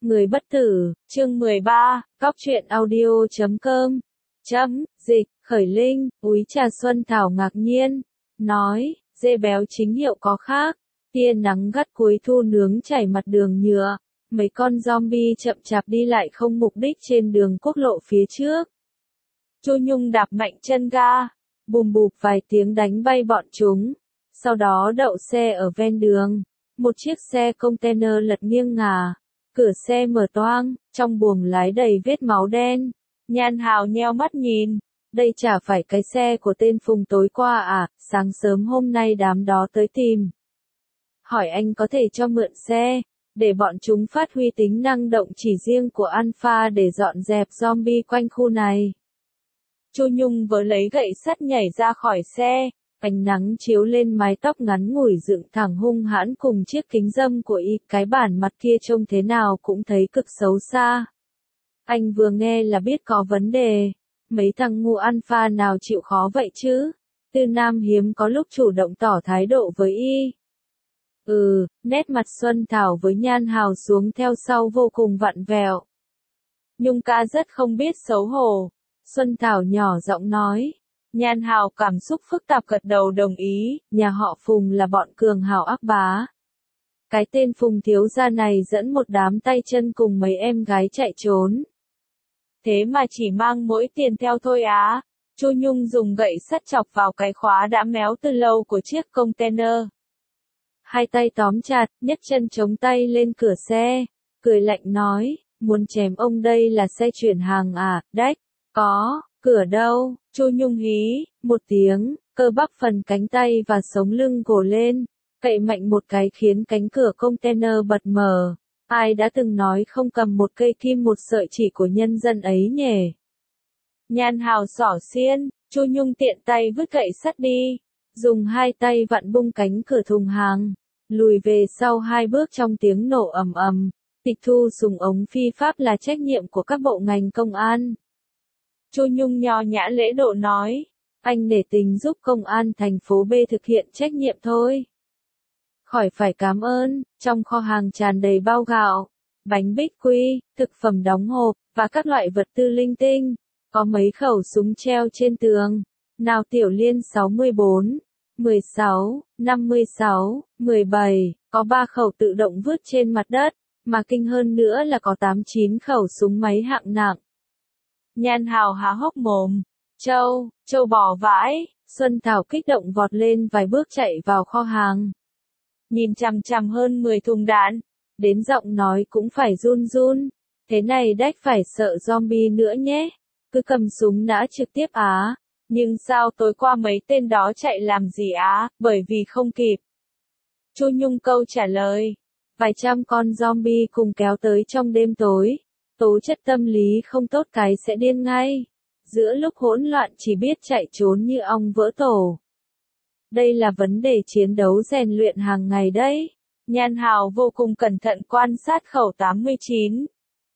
Người bất tử, chương 13, Cóc truyện audio.com. Dịch, Khởi Linh, Úy Trà Xuân Thảo ngạc nhiên, nói, dê béo chính hiệu có khác, tia nắng gắt cuối thu nướng chảy mặt đường nhựa, mấy con zombie chậm chạp đi lại không mục đích trên đường quốc lộ phía trước. Chu Nhung đạp mạnh chân ga, bùm bụp vài tiếng đánh bay bọn chúng, sau đó đậu xe ở ven đường, một chiếc xe container lật nghiêng ngả. Cửa xe mở toang, trong buồng lái đầy vết máu đen. Nhan Hào nheo mắt nhìn, đây chả phải cái xe của tên Phùng tối qua à, sáng sớm hôm nay đám đó tới tìm. Hỏi anh có thể cho mượn xe, để bọn chúng phát huy tính năng động chỉ riêng của Alpha để dọn dẹp zombie quanh khu này. Chu Nhung vừa lấy gậy sắt nhảy ra khỏi xe. Ánh nắng chiếu lên mái tóc ngắn ngủi dựng thẳng hung hãn cùng chiếc kính râm của y, cái bản mặt kia trông thế nào cũng thấy cực xấu xa. Anh vừa nghe là biết có vấn đề, mấy thằng ngu alpha nào chịu khó vậy chứ? Tư Nam hiếm có lúc chủ động tỏ thái độ với y. Nét mặt Xuân Thảo với Nhan Hào xuống theo sau vô cùng vặn vẹo. Nhung ca rất không biết xấu hổ. Xuân Thảo nhỏ giọng nói. Nhan Hào cảm xúc phức tạp gật đầu đồng ý, nhà họ Phùng là bọn cường hào ác bá. Cái tên Phùng thiếu gia này dẫn một đám tay chân cùng mấy em gái chạy trốn. Thế mà chỉ mang mỗi tiền theo thôi á. Chu Nhung dùng gậy sắt chọc vào cái khóa đã méo từ lâu của chiếc container. Hai tay tóm chặt, nhấc chân chống tay lên cửa xe, cười lạnh nói, muốn chém ông đây là xe chuyển hàng à, đách, có. Cửa đâu? Chu Nhung hí, một tiếng, cơ bắp phần cánh tay và sống lưng gồ lên, cậy mạnh một cái khiến cánh cửa container bật mở. Ai đã từng nói không cầm một cây kim một sợi chỉ của nhân dân ấy nhỉ? Nhan Hào xỏ xiên, Chu Nhung tiện tay vứt gậy sắt đi, dùng hai tay vặn bung cánh cửa thùng hàng, lùi về sau hai bước trong tiếng nổ ầm ầm. Tịch thu súng ống phi pháp là trách nhiệm của các bộ ngành công an. Chu Nhung nho nhã lễ độ nói, anh nể tình giúp công an thành phố B thực hiện trách nhiệm thôi. Khỏi phải cảm ơn, trong kho hàng tràn đầy bao gạo, bánh bích quy, thực phẩm đóng hộp, và các loại vật tư linh tinh. Có mấy khẩu súng treo trên tường. Nào Tiểu Liên 64, 16, 56, 17, có 3 khẩu tự động vứt trên mặt đất, mà kinh hơn nữa là có 8-9 khẩu súng máy hạng nặng. Nhan Hào há hốc mồm. Châu bò vãi. Xuân Thảo kích động vọt lên vài bước chạy vào kho hàng. Nhìn chằm chằm hơn 10 thùng đạn. Đến giọng nói cũng phải run run. Thế này đách phải sợ zombie nữa nhé. Cứ cầm súng nã trực tiếp á. Nhưng sao tối qua mấy tên đó chạy làm gì á, bởi vì không kịp. Chu Nhung câu trả lời. Vài trăm con zombie cùng kéo tới trong đêm tối. Tố chất tâm lý không tốt cái sẽ điên ngay. Giữa lúc hỗn loạn chỉ biết chạy trốn như ong vỡ tổ. Đây là vấn đề chiến đấu rèn luyện hàng ngày đấy. Nhan Hào vô cùng cẩn thận quan sát khẩu 89.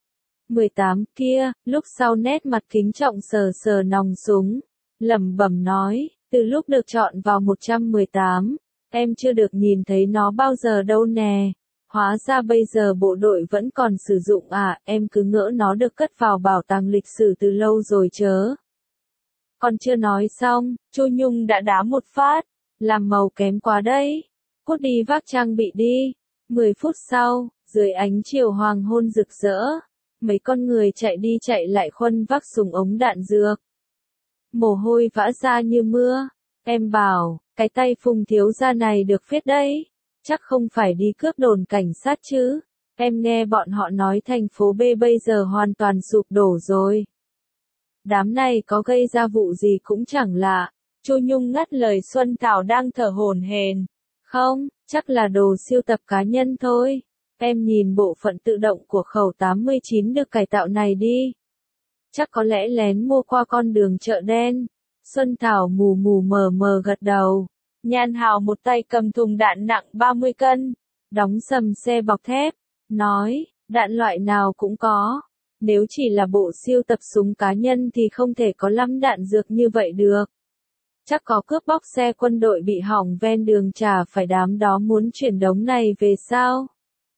18 kia, lúc sau nét mặt kính trọng sờ sờ nòng súng. Lẩm bẩm nói, từ lúc được chọn vào 118, em chưa được nhìn thấy nó bao giờ đâu nè. Hóa ra bây giờ bộ đội vẫn còn sử dụng à, em cứ ngỡ nó được cất vào bảo tàng lịch sử từ lâu rồi chớ. Còn chưa nói xong, Chu Nhung đã đá một phát, làm màu kém quá đấy. Cút đi vác trang bị đi. 10 phút sau, dưới ánh chiều hoàng hôn rực rỡ, mấy con người chạy đi chạy lại khuân vác súng ống đạn dược. Mồ hôi vã ra như mưa. Em bảo, cái tay Phùng thiếu gia này được phết đấy. Chắc không phải đi cướp đồn cảnh sát chứ. Em nghe bọn họ nói thành phố B bây giờ hoàn toàn sụp đổ rồi. Đám này có gây ra vụ gì cũng chẳng lạ. Chu Nhung ngắt lời Xuân Thảo đang thở hổn hển. Không, chắc là đồ siêu tập cá nhân thôi. Em nhìn bộ phận tự động của khẩu 89 được cải tạo này đi. Chắc có lẽ lén mua qua con đường chợ đen. Xuân Thảo mù mù mờ mờ gật đầu. Nhan Hào một tay cầm thùng đạn nặng 30 cân, đóng sầm xe bọc thép, nói, đạn loại nào cũng có. Nếu chỉ là bộ siêu tập súng cá nhân thì không thể có 5 đạn dược như vậy được. Chắc có cướp bóc xe quân đội bị hỏng ven đường chả phải đám đó muốn chuyển đống này về sao?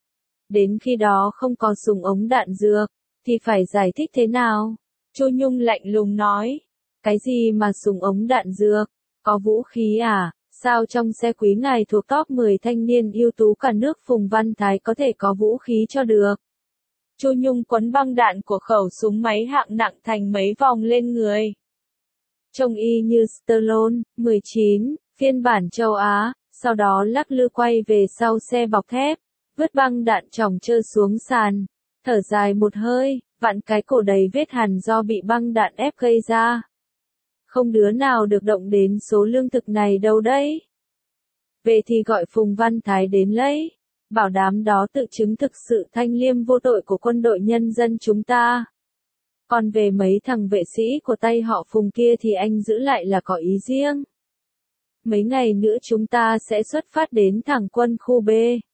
Đến khi đó không có súng ống đạn dược, thì phải giải thích thế nào? Chu Nhung lạnh lùng nói. Cái gì mà súng ống đạn dược? Có vũ khí à? Sao trong xe quý ngài thuộc top 10 thanh niên ưu tú cả nước Phùng Văn Thái có thể có vũ khí cho được? Chu Nhung quấn băng đạn của khẩu súng máy hạng nặng thành mấy vòng lên người. Trông y như Stallone, 19, phiên bản châu Á, sau đó lắc lư quay về sau xe bọc thép, vứt băng đạn chỏng trơ xuống sàn, thở dài một hơi, vặn cái cổ đầy vết hằn do bị băng đạn ép gây ra. Không đứa nào được động đến số lương thực này đâu đấy. Về thì gọi Phùng Văn Thái đến lấy, bảo đám đó tự chứng thực sự thanh liêm vô tội của quân đội nhân dân chúng ta. Còn về mấy thằng vệ sĩ của tay họ Phùng kia thì anh giữ lại là có ý riêng. Mấy ngày nữa chúng ta sẽ xuất phát đến thẳng quân khu B.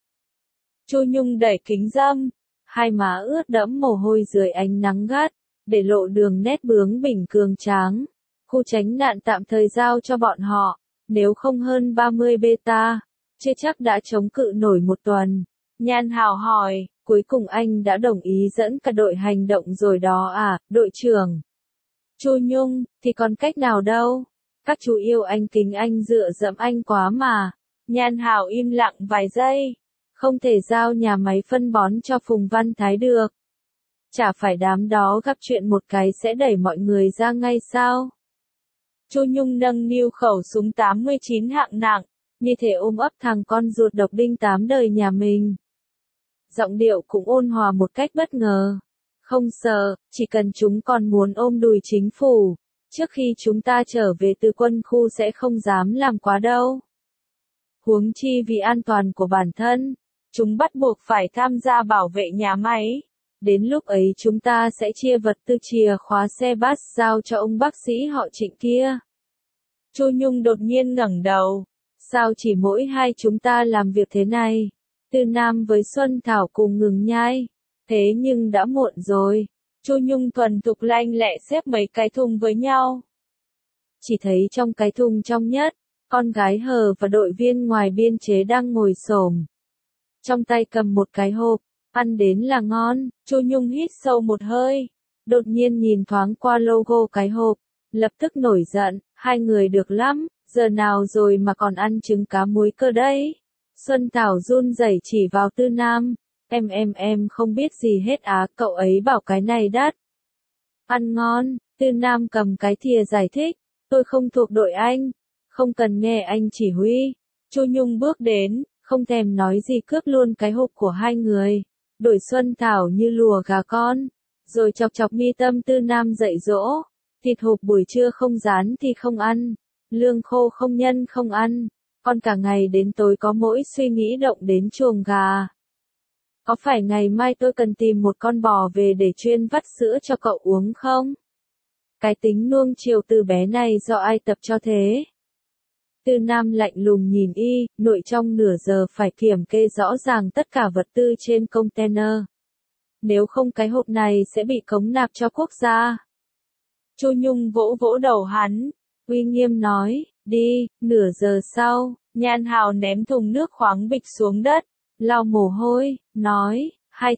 Chu Nhung đẩy kính râm, hai má ướt đẫm mồ hôi dưới ánh nắng gắt, để lộ đường nét bướng bỉnh cường tráng. Khu tránh nạn tạm thời giao cho bọn họ, nếu không hơn 30 beta, chưa chắc đã chống cự nổi một tuần. Nhan Hào hỏi, cuối cùng anh đã đồng ý dẫn cả đội hành động rồi đó à, đội trưởng? Chu Nhung, thì còn cách nào đâu? Các chú yêu anh kính anh dựa dẫm anh quá mà. Nhan Hào im lặng vài giây. Không thể giao nhà máy phân bón cho Phùng Văn Thái được. Chả phải đám đó gặp chuyện một cái sẽ đẩy mọi người ra ngay sao? Chu Nhung nâng niu khẩu súng 89 hạng nặng, như thể ôm ấp thằng con ruột độc đinh 8 đời nhà mình. Giọng điệu cũng ôn hòa một cách bất ngờ. Không sợ, chỉ cần chúng còn muốn ôm đùi chính phủ, trước khi chúng ta trở về từ quân khu sẽ không dám làm quá đâu. Huống chi vì an toàn của bản thân, chúng bắt buộc phải tham gia bảo vệ nhà máy. Đến lúc ấy chúng ta sẽ chia vật tư chìa khóa xe bus giao cho ông bác sĩ họ Trịnh kia. Chu Nhung đột nhiên ngẩng đầu. Sao chỉ mỗi hai chúng ta làm việc thế này? Tư Nam với Xuân Thảo cùng ngừng nhai. Thế nhưng đã muộn rồi. Chu Nhung thuần thục lanh lẹ xếp mấy cái thùng với nhau. Chỉ thấy trong cái thùng trong nhất, con gái Hờ và đội viên ngoài biên chế đang ngồi xổm. Trong tay cầm một cái hộp, ăn đến là ngon. Chu Nhung hít sâu một hơi, đột nhiên nhìn thoáng qua logo cái hộp, lập tức nổi giận, hai người được lắm, giờ nào rồi mà còn ăn trứng cá muối cơ đấy. Xuân Thảo run rẩy chỉ vào Tư Nam, em không biết gì hết á, cậu ấy bảo cái này đắt. Ăn ngon, Tư Nam cầm cái thìa giải thích, tôi không thuộc đội anh, không cần nghe anh chỉ huy. Chu Nhung bước đến, không thèm nói gì cướp luôn cái hộp của hai người, đổi Xuân Thảo như lùa gà con, rồi chọc chọc mi tâm Tư Nam dạy dỗ, thịt hộp buổi trưa không rán thì không ăn, lương khô không nhân không ăn, con cả ngày đến tối có mỗi suy nghĩ động đến chuồng gà. Có phải ngày mai tôi cần tìm một con bò về để chuyên vắt sữa cho cậu uống không? Cái tính nuông chiều từ bé này do ai tập cho thế? Tư Nam lạnh lùng nhìn y, nội trong nửa giờ phải kiểm kê rõ ràng tất cả vật tư trên container. Nếu không cái hộp này sẽ bị cống nạp cho quốc gia. Chu Nhung vỗ vỗ đầu hắn, uy nghiêm nói, đi. Nửa giờ sau, Nhan Hào ném thùng nước khoáng bịch xuống đất, lau mồ hôi, nói,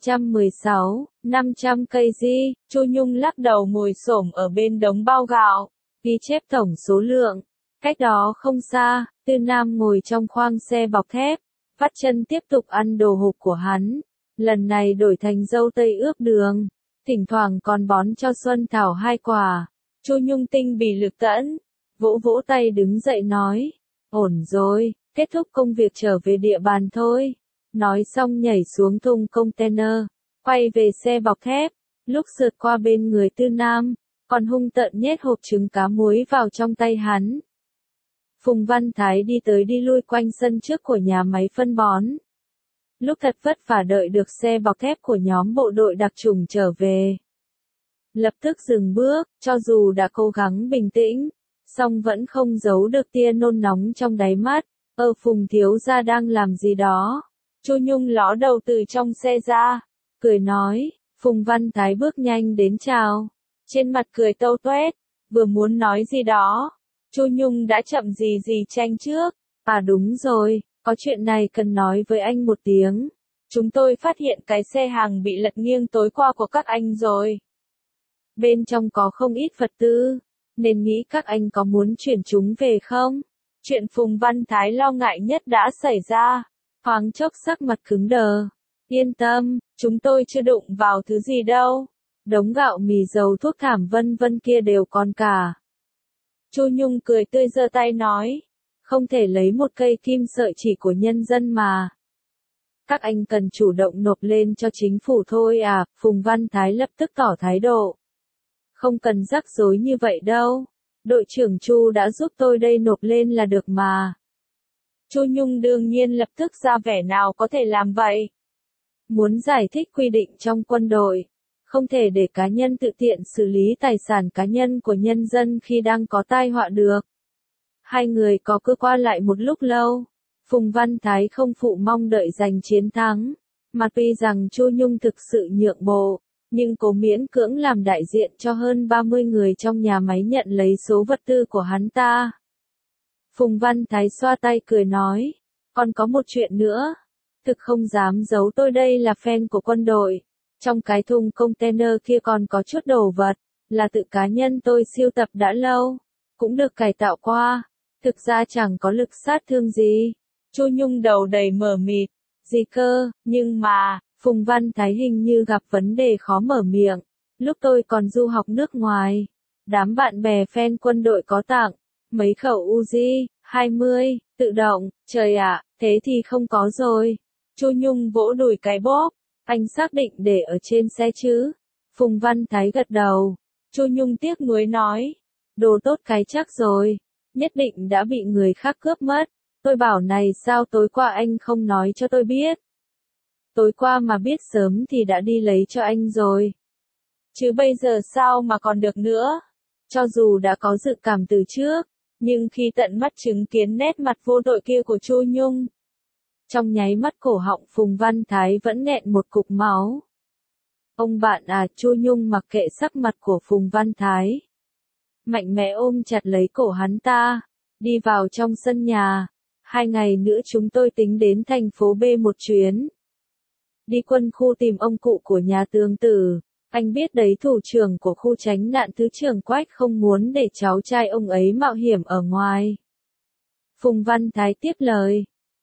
216, 500 cây gì. Chu Nhung lắc đầu ngồi xổm ở bên đống bao gạo, ghi chép tổng số lượng. Cách đó không xa, Tư Nam ngồi trong khoang xe bọc thép, vắt chân tiếp tục ăn đồ hộp của hắn. Lần này đổi thành dâu tây ướp đường, thỉnh thoảng còn bón cho Xuân Thảo 2 quả. Chu Nhung tinh bì lực tẫn, vỗ vỗ tay đứng dậy nói, ổn rồi, kết thúc công việc trở về địa bàn thôi. Nói xong nhảy xuống thùng container, quay về xe bọc thép, lúc sượt qua bên người Tư Nam, còn hung tợn nhét hộp trứng cá muối vào trong tay hắn. Phùng Văn Thái đi tới đi lui quanh sân trước của nhà máy phân bón. Lúc thật vất vả đợi được xe bọc thép của nhóm bộ đội đặc chủng trở về. Lập tức dừng bước, cho dù đã cố gắng bình tĩnh, song vẫn không giấu được tia nôn nóng trong đáy mắt. Phùng thiếu gia đang làm gì đó? Chu Nhung ló đầu từ trong xe ra, cười nói, Phùng Văn Thái bước nhanh đến chào. Trên mặt cười tâu toét, vừa muốn nói gì đó. Chu Nhung đã chậm gì tranh trước. À đúng rồi, có chuyện này cần nói với anh một tiếng. chúng tôi phát hiện cái xe hàng bị lật nghiêng tối qua của các anh rồi. Bên trong có không ít vật tư, nên nghĩ các anh có muốn chuyển chúng về không? Chuyện Phùng Văn Thái lo ngại nhất đã xảy ra. Thoáng chốc sắc mặt cứng đờ. Yên tâm, chúng tôi chưa đụng vào thứ gì đâu. Đống gạo mì dầu thuốc thảm vân vân kia đều còn cả. Chu Nhung cười tươi giơ tay nói. Không thể lấy một cây kim sợi chỉ của nhân dân mà. Các anh cần chủ động nộp lên cho chính phủ thôi à, Phùng Văn Thái lập tức tỏ thái độ. Không cần rắc rối như vậy đâu. Đội trưởng Chu đã giúp tôi đây nộp lên là được mà. Chu Nhung đương nhiên lập tức ra vẻ nào có thể làm vậy. Muốn giải thích quy định trong quân đội, không thể để cá nhân tự tiện xử lý tài sản cá nhân của nhân dân khi đang có tai họa được. Hai người có cứ qua lại một lúc lâu. Phùng Văn Thái không phụ mong đợi giành chiến thắng. Mà tuy rằng Chu Nhung thực sự nhượng bộ, nhưng cô miễn cưỡng làm đại diện cho hơn 30 người trong nhà máy nhận lấy số vật tư của hắn ta. Phùng Văn Thái xoa tay cười nói, còn có một chuyện nữa. Thực không dám giấu tôi đây là fan của quân đội. Trong cái thùng container kia còn có chút đồ vật, là tự cá nhân tôi sưu tập đã lâu, cũng được cải tạo qua. Thực ra chẳng có lực sát thương gì. Chu Nhung đầu đầy mờ mịt, gì cơ, nhưng mà, Phùng Văn Thái hình như gặp vấn đề khó mở miệng. Lúc tôi còn du học nước ngoài, đám bạn bè fan quân đội có tặng mấy khẩu Uzi 20 tự động, trời ạ, thế thì không có rồi. Chu Nhung vỗ đùi cái bóp, anh xác định để ở trên xe chứ? Phùng Văn Thái gật đầu. Chu Nhung tiếc nuối nói, đồ tốt cái chắc rồi, nhất định đã bị người khác cướp mất. Tôi bảo này sao tối qua anh không nói cho tôi biết? Tối qua mà biết sớm thì đã đi lấy cho anh rồi. Chứ bây giờ sao mà còn được nữa? Cho dù đã có dự cảm từ trước, nhưng khi tận mắt chứng kiến nét mặt vô tội kia của Chu Nhung, trong nháy mắt cổ họng Phùng Văn Thái vẫn nghẹn một cục máu. Ông bạn à, Chu Nhung mặc kệ sắc mặt của Phùng Văn Thái, mạnh mẽ ôm chặt lấy cổ hắn ta, đi vào trong sân nhà. 2 ngày nữa chúng tôi tính đến thành phố B một chuyến. Đi quân khu tìm ông cụ của nhà Tương Tử. Anh biết đấy, thủ trưởng của khu tránh nạn thứ trưởng Quách không muốn để cháu trai ông ấy mạo hiểm ở ngoài. Phùng Văn Thái tiếp lời.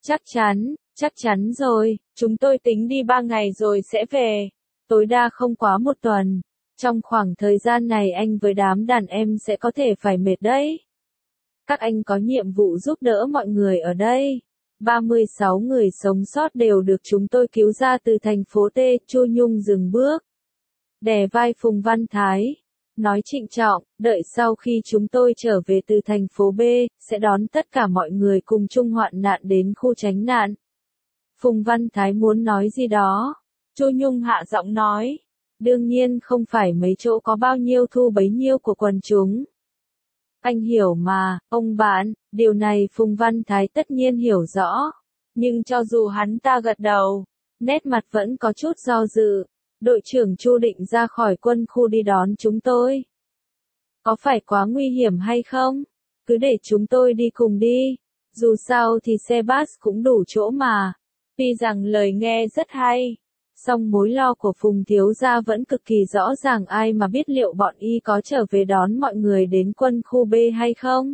Chắc chắn rồi, chúng tôi tính đi 3 ngày rồi sẽ về. Tối đa không quá 1 tuần. Trong khoảng thời gian này anh với đám đàn em sẽ có thể phải mệt đấy. Các anh có nhiệm vụ giúp đỡ mọi người ở đây. 36 người sống sót đều được chúng tôi cứu ra từ thành phố T. Chu Nhung dừng bước, đè vai Phùng Văn Thái, nói trịnh trọng, đợi sau khi chúng tôi trở về từ thành phố B, sẽ đón tất cả mọi người cùng chung hoạn nạn đến khu tránh nạn. Phùng Văn Thái muốn nói gì đó. Chu Nhung hạ giọng nói, đương nhiên không phải mấy chỗ có bao nhiêu thu bấy nhiêu của quần chúng. Anh hiểu mà, ông bạn, điều này Phùng Văn Thái tất nhiên hiểu rõ. Nhưng cho dù hắn ta gật đầu, nét mặt vẫn có chút do dự. Đội trưởng Chu định ra khỏi quân khu đi đón chúng tôi. Có phải quá nguy hiểm hay không? Cứ để chúng tôi đi cùng đi. Dù sao thì xe bus cũng đủ chỗ mà. Tuy rằng lời nghe rất hay, song mối lo của Phùng thiếu gia vẫn cực kỳ rõ ràng, ai mà biết liệu bọn y có trở về đón mọi người đến quân khu B hay không?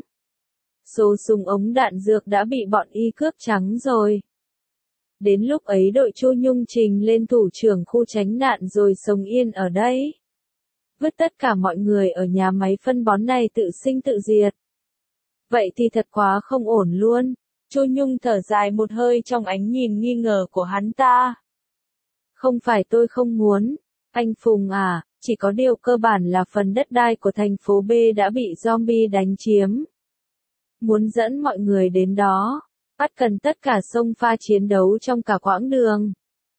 Số súng ống đạn dược đã bị bọn y cướp trắng rồi. Đến lúc ấy đội Chu Nhung trình lên thủ trưởng khu tránh nạn rồi sống yên ở đây. Vứt tất cả mọi người ở nhà máy phân bón này tự sinh tự diệt. Vậy thì thật quá không ổn luôn. Chu Nhung thở dài một hơi trong ánh nhìn nghi ngờ của hắn ta. Không phải tôi không muốn, anh Phùng à, chỉ có điều cơ bản là phần đất đai của thành phố B đã bị zombie đánh chiếm. Muốn dẫn mọi người đến đó, bắt cần tất cả xông pha chiến đấu trong cả quãng đường.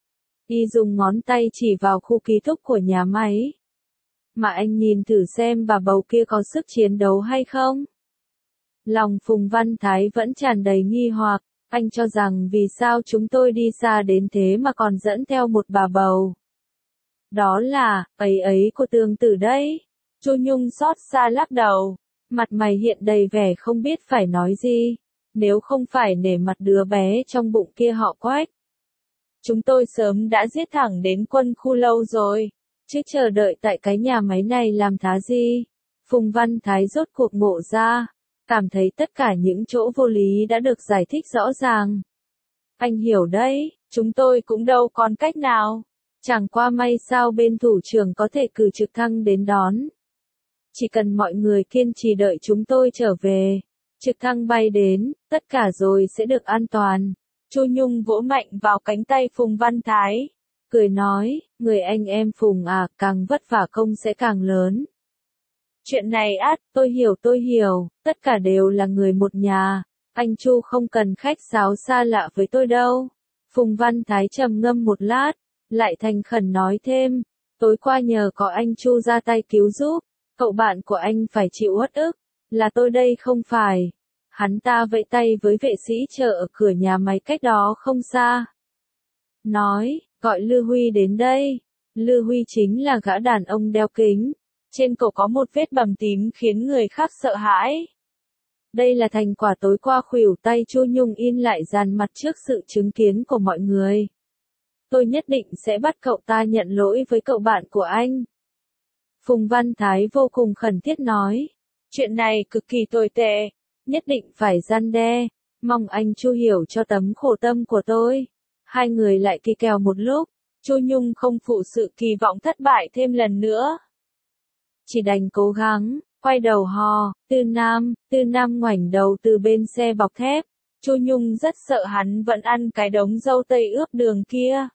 Y dùng ngón tay chỉ vào khu ký túc của nhà máy. Mà anh nhìn thử xem bà bầu kia có sức chiến đấu hay không? Lòng Phùng Văn Thái vẫn tràn đầy nghi hoặc, anh cho rằng vì sao chúng tôi đi xa đến thế mà còn dẫn theo một bà bầu. Đó là, ấy của Tương Tử đấy. Chu Nhung xót xa lắc đầu, mặt mày hiện đầy vẻ không biết phải nói gì, nếu không phải nể mặt đứa bé trong bụng kia họ Quách. Chúng tôi sớm đã giết thẳng đến quân khu lâu rồi, chứ chờ đợi tại cái nhà máy này làm thá gì. Phùng Văn Thái rốt cuộc ngộ ra, cảm thấy tất cả những chỗ vô lý đã được giải thích rõ ràng. Anh hiểu đấy, chúng tôi cũng đâu còn cách nào. Chẳng qua may sao bên thủ trưởng có thể cử trực thăng đến đón. Chỉ cần mọi người kiên trì đợi chúng tôi trở về, trực thăng bay đến, tất cả rồi sẽ được an toàn. Chu Nhung vỗ mạnh vào cánh tay Phùng Văn Thái, cười nói, người anh em Phùng à, càng vất vả công sẽ càng lớn. Chuyện này tôi hiểu, tất cả đều là người một nhà, anh Chu không cần khách sáo xa lạ với tôi đâu. Phùng Văn Thái trầm ngâm một lát, lại thành khẩn nói thêm, tối qua nhờ có anh Chu ra tay cứu giúp, cậu bạn của anh phải chịu uất ức, là tôi đây không phải. Hắn ta vẫy tay với vệ sĩ chờ ở cửa nhà máy cách đó không xa. Nói, gọi Lư Huy đến đây. Lư Huy chính là gã đàn ông đeo kính. Trên cổ có một vết bầm tím khiến người khác sợ hãi. Đây là thành quả tối qua khuỷu tay Chu Nhung in lại dàn mặt trước sự chứng kiến của mọi người. Tôi nhất định sẽ bắt cậu ta nhận lỗi với cậu bạn của anh. Phùng Văn Thái vô cùng khẩn thiết nói. Chuyện này cực kỳ tồi tệ. Nhất định phải răn đe. Mong anh Chu hiểu cho tấm khổ tâm của tôi. Hai người lại kỳ kèo một lúc. Chu Nhung không phụ sự kỳ vọng thất bại thêm lần nữa. Chỉ đành cố gắng, quay đầu hò, Tư Nam ngoảnh đầu từ bên xe bọc thép. Chu Nhung rất sợ hắn vẫn ăn cái đống dâu tây ướp đường kia.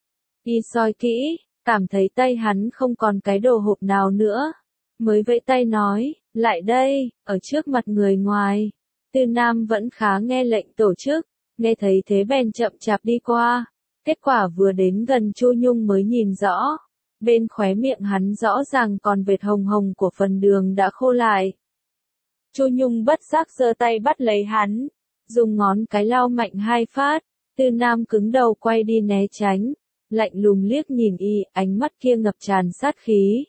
Y soi kỹ, cảm thấy tay hắn không còn cái đồ hộp nào nữa. Mới vẫy tay nói, lại đây, ở trước mặt người ngoài. Tư Nam vẫn khá nghe lệnh tổ chức, nghe thấy thế bèn chậm chạp đi qua. Kết quả vừa đến gần Chu Nhung mới nhìn rõ. Bên khóe miệng hắn rõ ràng còn vệt hồng hồng của phần đường đã khô lại. Chu Nhung bất giác giơ tay bắt lấy hắn, dùng ngón cái lau mạnh hai phát. Tư Nam cứng đầu quay đi né tránh, lạnh lùng liếc nhìn y, ánh mắt kia ngập tràn sát khí.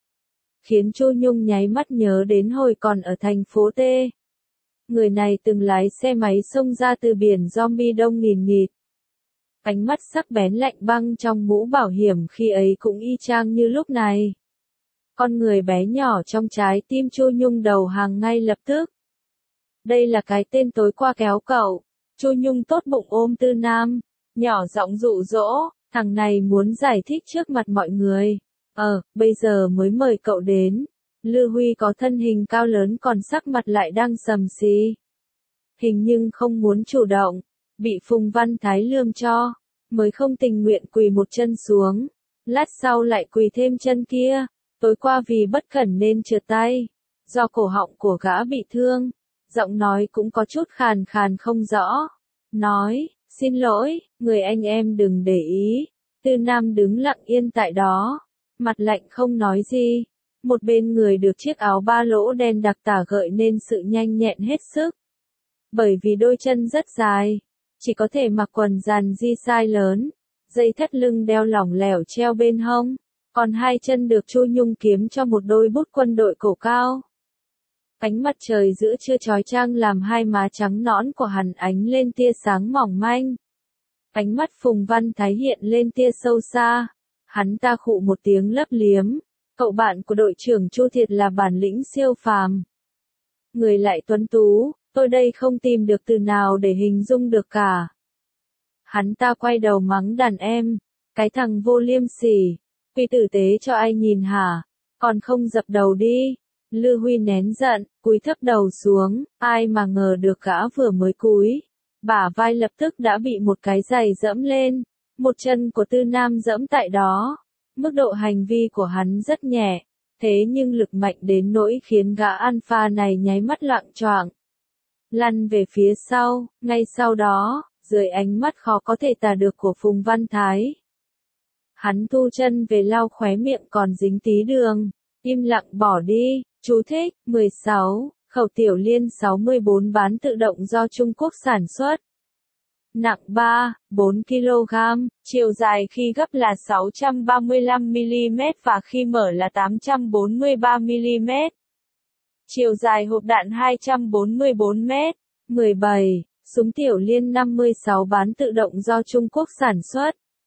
Khiến Chu Nhung nháy mắt nhớ đến hồi còn ở thành phố T. Người này từng lái xe máy xông ra từ biển zombie đông nghìn nghịt. Ánh mắt sắc bén lạnh băng trong mũ bảo hiểm khi ấy cũng y chang như lúc này. Con người bé nhỏ trong trái tim Chu Nhung đầu hàng ngay lập tức. Đây là cái tên tối qua kéo cậu. Chu Nhung tốt bụng ôm Tư Nam, nhỏ giọng dụ dỗ, thằng này muốn giải thích trước mặt mọi người. Bây giờ mới mời cậu đến. Lư Huy có thân hình cao lớn còn sắc mặt lại đang sầm xì. Hình nhưng không muốn chủ động, bị Phùng Văn Thái lườm cho, mới không tình nguyện quỳ một chân xuống. Lát sau lại quỳ thêm chân kia, tối qua vì bất cẩn nên trượt tay. Do cổ họng của gã bị thương, giọng nói cũng có chút khàn khàn không rõ. Nói, xin lỗi, người anh em đừng để ý. Tư Nam đứng lặng yên tại đó, mặt lạnh không nói gì. Một bên người được chiếc áo ba lỗ đen đặc tả gợi nên sự nhanh nhẹn hết sức. Bởi vì đôi chân rất dài, chỉ có thể mặc quần giàn di size lớn, dây thắt lưng đeo lỏng lẻo treo bên hông, còn hai chân được Chu Nhung kiếm cho một đôi bút quân đội cổ cao. Ánh mặt trời giữa trưa chói chang làm hai má trắng nõn của hắn ánh lên tia sáng mỏng manh. Ánh mắt Phùng Văn Thái hiện lên tia sâu xa, hắn ta khụ một tiếng lấp liếm, cậu bạn của đội trưởng Chu thiệt là bản lĩnh siêu phàm. Người lại tuấn tú, tôi đây không tìm được từ nào để hình dung được cả. Hắn ta quay đầu mắng đàn em, cái thằng vô liêm sỉ, quy tử tế cho ai nhìn hả, còn không dập đầu đi. Lư Huy nén giận, cúi thấp đầu xuống, ai mà ngờ được gã vừa mới cúi, bả vai lập tức đã bị một cái giày dẫm lên, một chân của Tư Nam dẫm tại đó. Mức độ hành vi của hắn rất nhẹ, thế nhưng lực mạnh đến nỗi khiến gã alpha này nháy mắt loạng choạng, lăn về phía sau. Ngay sau đó, dưới ánh mắt khó có thể tả được của Phùng Văn Thái, hắn thu chân về lau khóe miệng còn dính tí đường, im lặng bỏ đi. Chú thích, 16, khẩu tiểu liên 64 bán tự động do Trung Quốc sản xuất. Nặng 4 kg, chiều dài khi gấp là 635mm và khi mở là 843mm. Chiều dài hộp đạn 244m. 17. Súng tiểu liên 56 bán tự động do Trung Quốc sản xuất.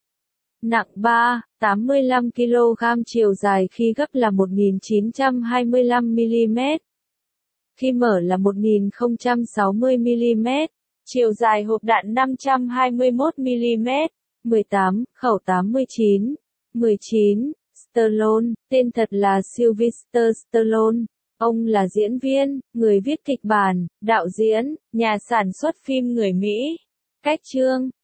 nặng 85 kg, chiều dài khi gấp là 1925 mm, khi mở là 1060 mm, chiều dài hộp đạn 521 mm, 18, khẩu 89, 19. Stallone, tên thật là Sylvester Stallone. Ông là diễn viên, người viết kịch bản, đạo diễn, nhà sản xuất phim người Mỹ. Cách chương